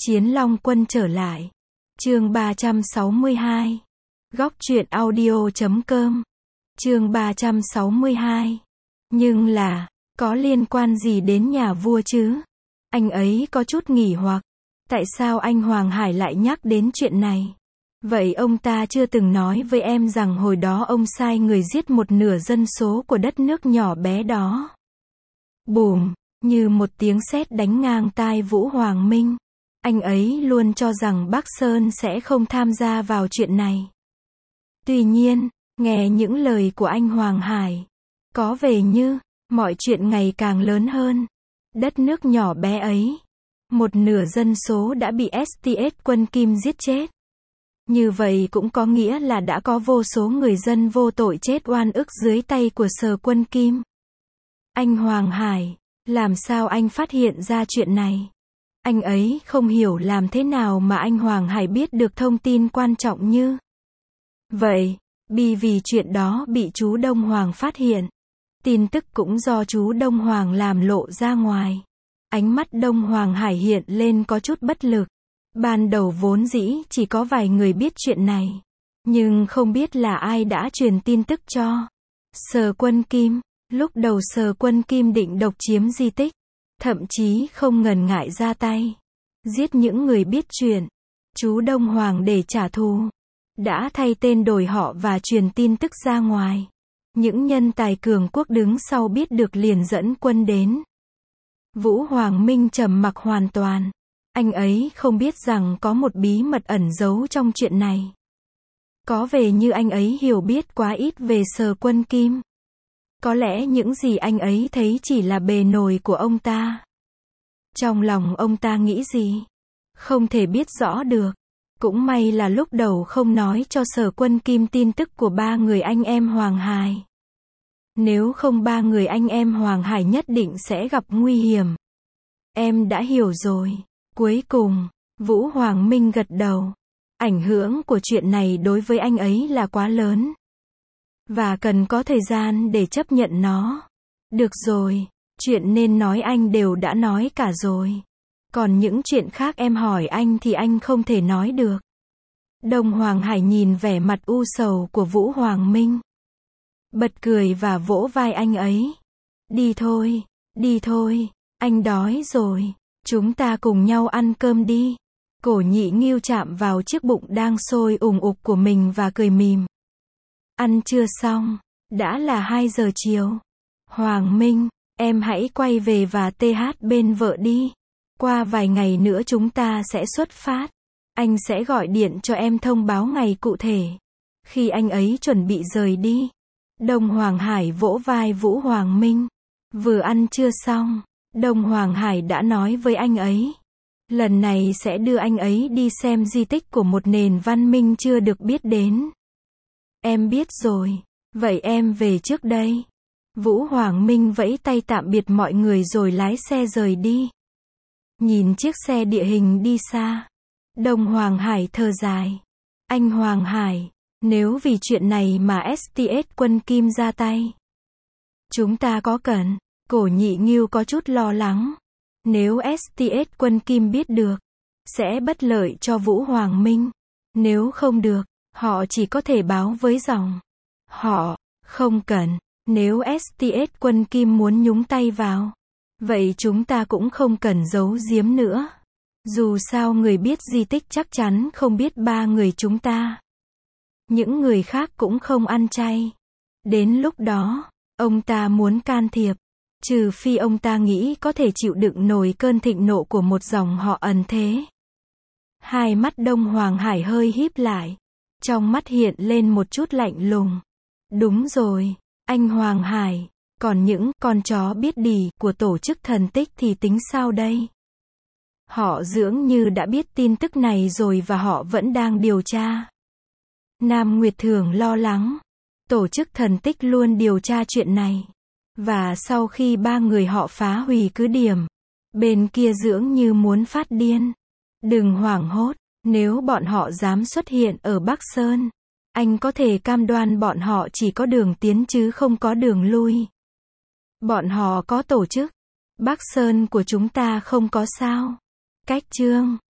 Chiến Long Quân trở lại. Chương 362. Góc truyện audio.com. Chương 362. Nhưng là, có liên quan gì đến nhà vua chứ? Anh ấy có chút nghỉ hoặc. Tại sao anh Hoàng Hải lại nhắc đến chuyện này? Vậy ông ta chưa từng nói với em rằng hồi đó ông sai người giết một nửa dân số của đất nước nhỏ bé đó. Bùm, như một tiếng sét đánh ngang tai Vũ Hoàng Minh. Anh ấy luôn cho rằng Bắc Sơn sẽ không tham gia vào chuyện này. Tuy nhiên, nghe những lời của anh Hoàng Hải, có vẻ như, mọi chuyện ngày càng lớn hơn. Đất nước nhỏ bé ấy, một nửa dân số đã bị STS quân Kim giết chết. Như vậy cũng có nghĩa là đã có vô số người dân vô tội chết oan ức dưới tay của Sở quân Kim. Anh Hoàng Hải, làm sao anh phát hiện ra chuyện này? Anh ấy không hiểu làm thế nào mà anh Hoàng Hải biết được thông tin quan trọng như vậy. Vì chuyện đó bị chú Đông Hoàng phát hiện. Tin tức cũng do chú Đông Hoàng làm lộ ra ngoài. Ánh mắt Đông Hoàng Hải hiện lên có chút bất lực. Ban đầu vốn dĩ chỉ có vài người biết chuyện này. Nhưng không biết là ai đã truyền tin tức cho Sở quân Kim. Lúc đầu Sở quân Kim định độc chiếm di tích. Thậm chí không ngần ngại ra tay. Giết những người biết chuyện. Chú Đông Hoàng để trả thù. Đã thay tên đổi họ và truyền tin tức ra ngoài. Những nhân tài cường quốc đứng sau biết được liền dẫn quân đến. Vũ Hoàng Minh trầm mặc hoàn toàn. Anh ấy không biết rằng có một bí mật ẩn giấu trong chuyện này. Có vẻ như anh ấy hiểu biết quá ít về Sở quân Kim. Có lẽ những gì anh ấy thấy chỉ là bề nổi của ông ta. Trong lòng ông ta nghĩ gì? Không thể biết rõ được. Cũng may là lúc đầu không nói cho Sở quân Kim tin tức của ba người anh em Hoàng Hải. Nếu không ba người anh em Hoàng Hải nhất định sẽ gặp nguy hiểm. Em đã hiểu rồi. Cuối cùng, Vũ Hoàng Minh gật đầu. Ảnh hưởng của chuyện này đối với anh ấy là quá lớn. Và cần có thời gian để chấp nhận nó. Được rồi, chuyện nên nói anh đều đã nói cả rồi. Còn những chuyện khác em hỏi anh thì anh không thể nói được. Đông Hoàng Hải nhìn vẻ mặt u sầu của Vũ Hoàng Minh. Bật cười và vỗ vai anh ấy. Đi thôi, anh đói rồi. Chúng ta cùng nhau ăn cơm đi. Cổ Nhị Ngưu chạm vào chiếc bụng đang sôi ùng ục của mình và cười mỉm. Ăn chưa xong, đã là 2 giờ chiều. Hoàng Minh, em hãy quay về và TH bên vợ đi. Qua vài ngày nữa chúng ta sẽ xuất phát. Anh sẽ gọi điện cho em thông báo ngày cụ thể. Khi anh ấy chuẩn bị rời đi, Đông Hoàng Hải vỗ vai Vũ Hoàng Minh. Vừa ăn chưa xong, Đông Hoàng Hải đã nói với anh ấy. Lần này sẽ đưa anh ấy đi xem di tích của một nền văn minh chưa được biết đến. Em biết rồi, vậy em về trước đây. Vũ Hoàng Minh vẫy tay tạm biệt mọi người rồi lái xe rời đi. Nhìn chiếc xe địa hình đi xa, Đông Hoàng Hải thở dài. Anh Hoàng Hải, nếu vì chuyện này mà STS quân Kim ra tay, chúng ta có cần? Cổ Nhị Ngưu có chút lo lắng. Nếu STS quân Kim biết được, sẽ bất lợi cho Vũ Hoàng Minh. Nếu không được, họ chỉ có thể báo với dòng. Họ không cần. Nếu STS quân Kim muốn nhúng tay vào, vậy chúng ta cũng không cần giấu giếm nữa. Dù sao người biết di tích chắc chắn không biết ba người chúng ta. Những người khác cũng không ăn chay. Đến lúc đó, ông ta muốn can thiệp. Trừ phi ông ta nghĩ có thể chịu đựng nổi cơn thịnh nộ của một dòng họ ẩn thế. Hai mắt Đông Hoàng Hải hơi híp lại. Trong mắt hiện lên một chút lạnh lùng. Đúng rồi, anh Hoàng Hải. Còn những con chó biết đì của tổ chức thần tích thì tính sao đây? Họ dường như đã biết tin tức này rồi và họ vẫn đang điều tra. Nam Nguyệt Thường lo lắng. Tổ chức thần tích luôn điều tra chuyện này. Và sau khi ba người họ phá hủy cứ điểm, bên kia dường như muốn phát điên. Đừng hoảng hốt, nếu bọn họ dám xuất hiện ở Bắc Sơn, anh có thể cam đoan bọn họ chỉ có đường tiến chứ không có đường lui. Bọn họ có tổ chức. Bắc Sơn của chúng ta không có sao. Cách chương